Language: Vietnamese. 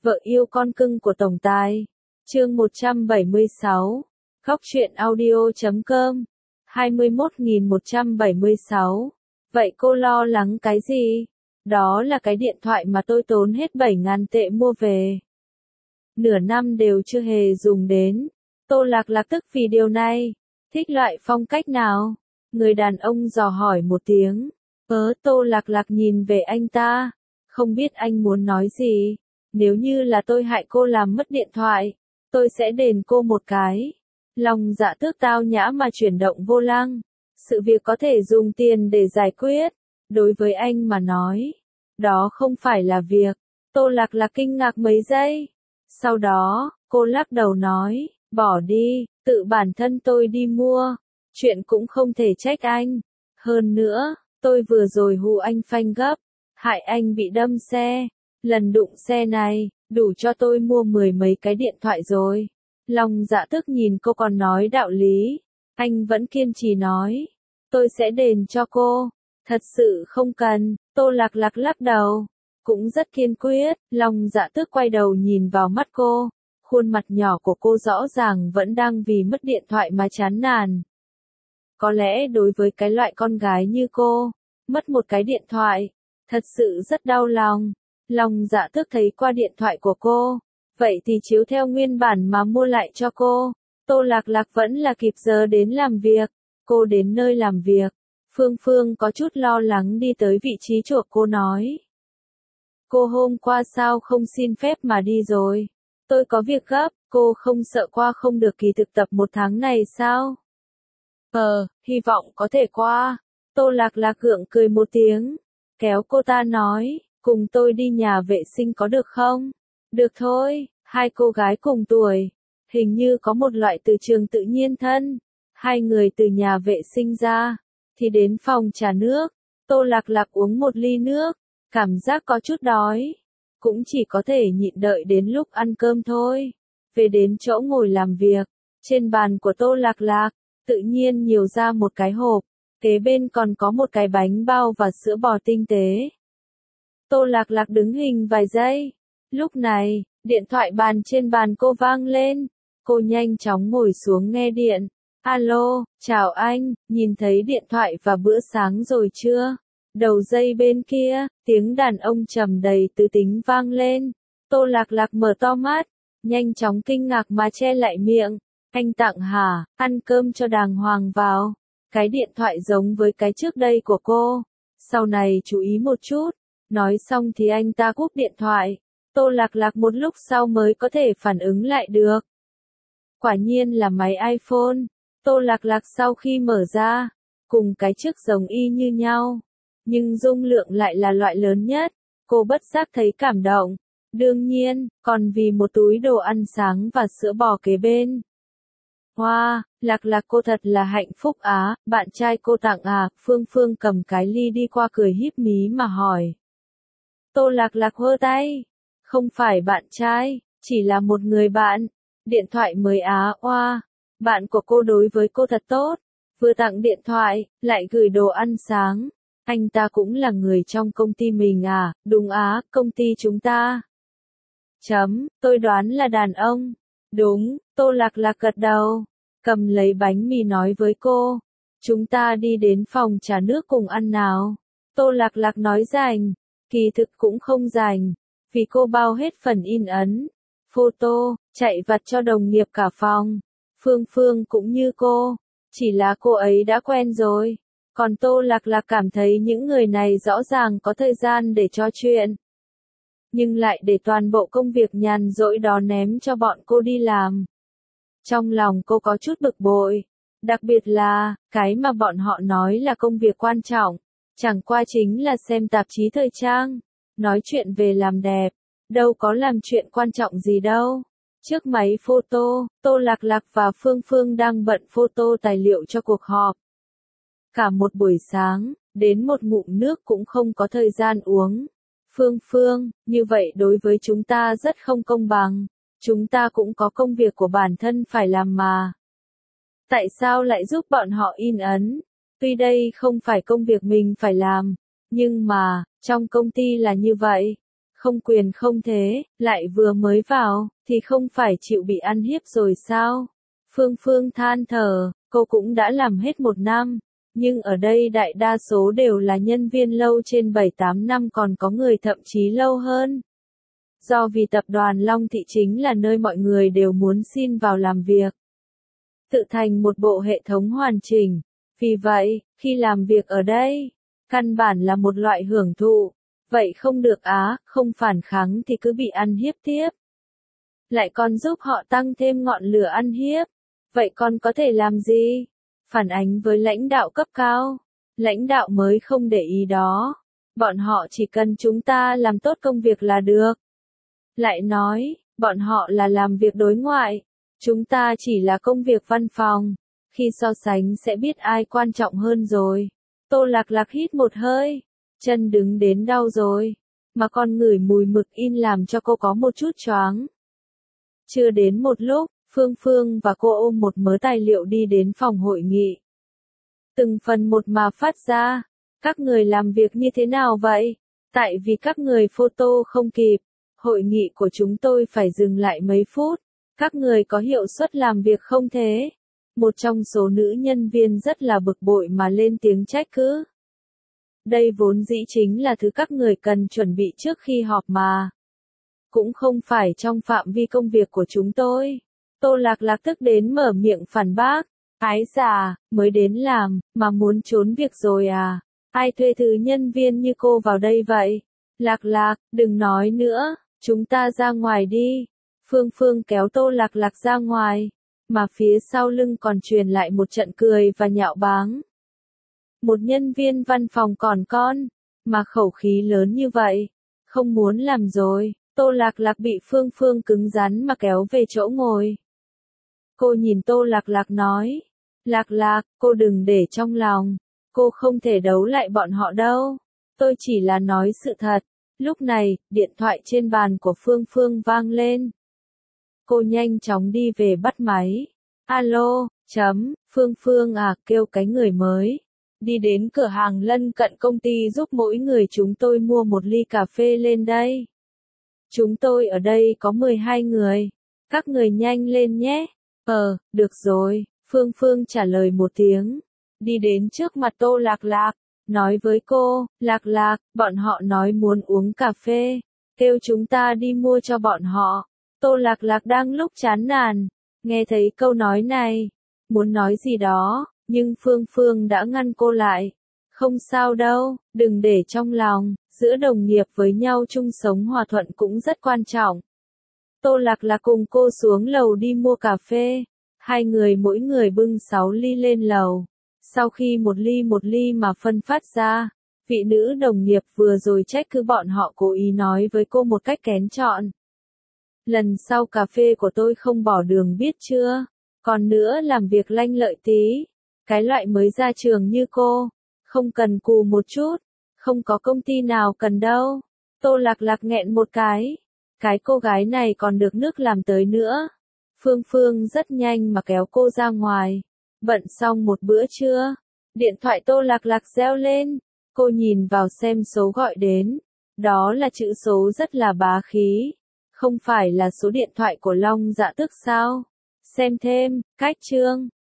Vợ yêu con cưng của tổng tài. Chương 176. Góc truyện audio.com. 21.176. Vậy cô lo lắng cái gì? Đó là cái điện thoại mà tôi tốn hết 7.000 tệ mua về. Nửa năm đều chưa hề dùng đến. Tô Lạc Lạc tức vì điều này. Thích loại phong cách nào? Người đàn ông dò hỏi một tiếng. Tô Lạc Lạc nhìn về anh ta. Không biết anh muốn nói gì. Nếu như là tôi hại cô làm mất điện thoại, tôi sẽ đền cô một cái. Lòng dạ tước tao nhã mà chuyển động vô lăng. Sự việc có thể dùng tiền để giải quyết. Đối với anh mà nói, đó không phải là việc. Tô Lạc Lạc kinh ngạc mấy giây. Sau đó, cô lắc đầu nói, bỏ đi, tự bản thân tôi đi mua. Chuyện cũng không thể trách anh. Hơn nữa, tôi vừa rồi hù anh phanh gấp, hại anh bị đâm xe. Lần đụng xe này, đủ cho tôi mua 10 mấy cái điện thoại rồi. Lòng dạ tức nhìn cô còn nói đạo lý. Anh vẫn kiên trì nói, tôi sẽ đền cho cô. Thật sự không cần. Tô Lạc Lạc lắc đầu. Cũng rất kiên quyết. Lòng dạ tức quay đầu nhìn vào mắt cô. Khuôn mặt nhỏ của cô rõ ràng vẫn đang vì mất điện thoại mà chán nản. Có lẽ đối với cái loại con gái như cô, mất một cái điện thoại, thật sự rất đau lòng. Lòng dạ tức thấy qua điện thoại của cô, vậy thì chiếu theo nguyên bản mà mua lại cho cô. Tô Lạc Lạc vẫn là kịp giờ đến làm việc. Cô đến nơi làm việc, Phương Phương có chút lo lắng đi tới vị trí chỗ cô nói. Cô hôm qua sao không xin phép mà đi rồi? Tôi có việc gấp, cô không sợ qua không được kỳ thực tập 1 tháng này sao? Hy vọng có thể qua. Tô Lạc Lạc gượng cười một tiếng, kéo cô ta nói, cùng tôi đi nhà vệ sinh có được không? Được thôi, hai cô gái cùng tuổi, hình như có một loại từ trường tự nhiên thân. Hai người từ nhà vệ sinh ra, thì đến phòng trà nước. Tô Lạc Lạc uống một ly nước, cảm giác có chút đói. Cũng chỉ có thể nhịn đợi đến lúc ăn cơm thôi. Về đến chỗ ngồi làm việc, trên bàn của Tô Lạc Lạc, tự nhiên nhiều ra một cái hộp, kế bên còn có một cái bánh bao và sữa bò tinh tế. Tô Lạc Lạc đứng hình vài giây. Lúc này, điện thoại bàn trên bàn cô vang lên. Cô nhanh chóng ngồi xuống nghe điện. Alo, chào anh, nhìn thấy điện thoại và bữa sáng rồi chưa? Đầu dây bên kia, tiếng đàn ông trầm đầy tứ tính vang lên. Tô Lạc Lạc mở to mắt, nhanh chóng kinh ngạc mà che lại miệng. Anh tặng hả? Ăn cơm cho đàng hoàng vào. Cái điện thoại giống với cái trước đây của cô. Sau này chú ý một chút. Nói xong thì anh ta cúp điện thoại. Tô Lạc Lạc một lúc sau mới có thể phản ứng lại được. Quả nhiên là máy iPhone. Tô Lạc Lạc sau khi mở ra, cùng cái trước giống y như nhau, nhưng dung lượng lại là loại lớn nhất. Cô bất giác thấy cảm động. Đương nhiên, còn vì một túi đồ ăn sáng và sữa bò kế bên. Wow, Lạc Lạc cô thật là hạnh phúc á, bạn trai cô tặng à? Phương Phương cầm cái ly đi qua cười híp mí mà hỏi. Tô Lạc Lạc hơ tay. Không phải bạn trai, chỉ là một người bạn. Điện thoại mới á. Wow, bạn của cô đối với cô thật tốt. Vừa tặng điện thoại, lại gửi đồ ăn sáng. Anh ta cũng là người trong công ty mình à? Đúng á, công ty chúng ta. Tôi đoán là đàn ông. Đúng, Tô Lạc Lạc gật đầu. Cầm lấy bánh mì nói với cô. Chúng ta đi đến phòng trà nước cùng ăn nào. Tô Lạc Lạc nói rành. Kỳ thực cũng không rành. Vì cô bao hết phần in ấn, photo, chạy vặt cho đồng nghiệp cả phòng. Phương Phương cũng như cô. Chỉ là cô ấy đã quen rồi. Còn Tô Lạc Lạc cảm thấy những người này rõ ràng có thời gian để trò chuyện. Nhưng lại để toàn bộ công việc nhàn rỗi đó ném cho bọn cô đi làm. Trong lòng cô có chút bực bội. Đặc biệt là, cái mà bọn họ nói là công việc quan trọng. Chẳng qua chính là xem tạp chí thời trang. Nói chuyện về làm đẹp. Đâu có làm chuyện quan trọng gì đâu. Trước máy photo, Tô Lạc Lạc và Phương Phương đang bận photo tài liệu cho cuộc họp. Cả một buổi sáng, đến một ngụm nước cũng không có thời gian uống. Phương Phương, như vậy đối với chúng ta rất không công bằng. Chúng ta cũng có công việc của bản thân phải làm mà. Tại sao lại giúp bọn họ in ấn? Tuy đây không phải công việc mình phải làm, nhưng mà, trong công ty là như vậy. Không quyền không thế, lại vừa mới vào, thì không phải chịu bị ăn hiếp rồi sao? Phương Phương than thở, cô cũng đã làm hết 1 năm, nhưng ở đây đại đa số đều là nhân viên lâu trên 7-8 năm, còn có người thậm chí lâu hơn. Do vì tập đoàn Long Thị chính là nơi mọi người đều muốn xin vào làm việc, tự thành một bộ hệ thống hoàn chỉnh. Vì vậy, khi làm việc ở đây, căn bản là một loại hưởng thụ. Vậy không được á, không phản kháng thì cứ bị ăn hiếp tiếp. Lại còn giúp họ tăng thêm ngọn lửa ăn hiếp. Vậy con có thể làm gì? Phản ánh với lãnh đạo cấp cao. Lãnh đạo mới không để ý đó. Bọn họ chỉ cần chúng ta làm tốt công việc là được. Lại nói, bọn họ là làm việc đối ngoại. Chúng ta chỉ là công việc văn phòng. Khi so sánh sẽ biết ai quan trọng hơn rồi. Tô Lạc Lạc hít một hơi. Chân đứng đến đau rồi. Mà còn ngửi mùi mực in làm cho cô có một chút choáng. Chưa đến một lúc, Phương Phương và cô ôm một mớ tài liệu đi đến phòng hội nghị. Từng phần một mà phát ra. Các người làm việc như thế nào vậy? Tại vì các người photo không kịp. Hội nghị của chúng tôi phải dừng lại mấy phút. Các người có hiệu suất làm việc không thế? Một trong số nữ nhân viên rất là bực bội mà lên tiếng trách cứ. Đây vốn dĩ chính là thứ các người cần chuẩn bị trước khi họp mà. Cũng không phải trong phạm vi công việc của chúng tôi. Tô Lạc Lạc tức đến mở miệng phản bác. Ái già, mới đến làm, mà muốn trốn việc rồi à? Ai thuê thứ nhân viên như cô vào đây vậy? Lạc Lạc, đừng nói nữa, chúng ta ra ngoài đi. Phương Phương kéo Tô Lạc Lạc ra ngoài, mà phía sau lưng còn truyền lại một trận cười và nhạo báng. Một nhân viên văn phòng còn con, mà khẩu khí lớn như vậy, không muốn làm rồi. Tô Lạc Lạc bị Phương Phương cứng rắn mà kéo về chỗ ngồi. Cô nhìn Tô Lạc Lạc nói, Lạc Lạc, cô đừng để trong lòng, cô không thể đấu lại bọn họ đâu. Tôi chỉ là nói sự thật. Lúc này, điện thoại trên bàn của Phương Phương vang lên. Cô nhanh chóng đi về bắt máy. Alo, Phương Phương à, kêu cái người mới. Đi đến cửa hàng lân cận công ty giúp mỗi người chúng tôi mua một ly cà phê lên đây. Chúng tôi ở đây có 12 người. Các người nhanh lên nhé. Được rồi, Phương Phương trả lời một tiếng. Đi đến trước mặt Tô Lạc Lạc. Nói với cô, Lạc Lạc, bọn họ nói muốn uống cà phê. Kêu chúng ta đi mua cho bọn họ. Tô Lạc Lạc đang lúc chán nản. Nghe thấy câu nói này. Muốn nói gì đó, nhưng Phương Phương đã ngăn cô lại. Không sao đâu, đừng để trong lòng. Giữa đồng nghiệp với nhau chung sống hòa thuận cũng rất quan trọng. Tô Lạc Lạc cùng cô xuống lầu đi mua cà phê. Hai người mỗi người bưng 6 ly lên lầu. Sau khi một ly mà phân phát ra, vị nữ đồng nghiệp vừa rồi trách cứ bọn họ cố ý nói với cô một cách kén chọn. Lần sau cà phê của tôi không bỏ đường biết chưa? Còn nữa làm việc lanh lợi tí. Cái loại mới ra trường như cô, không cần cù một chút. Không có công ty nào cần đâu. Tô Lạc Lạc nghẹn một cái. Cái cô gái này còn được nước làm tới nữa. Phương Phương rất nhanh mà kéo cô ra ngoài. Bận xong một bữa trưa. Điện thoại Tô Lạc Lạc reo lên. Cô nhìn vào xem số gọi đến. Đó là chữ số rất là bá khí. Không phải là số điện thoại của Long Dạ Tước sao? Xem thêm, cách chương.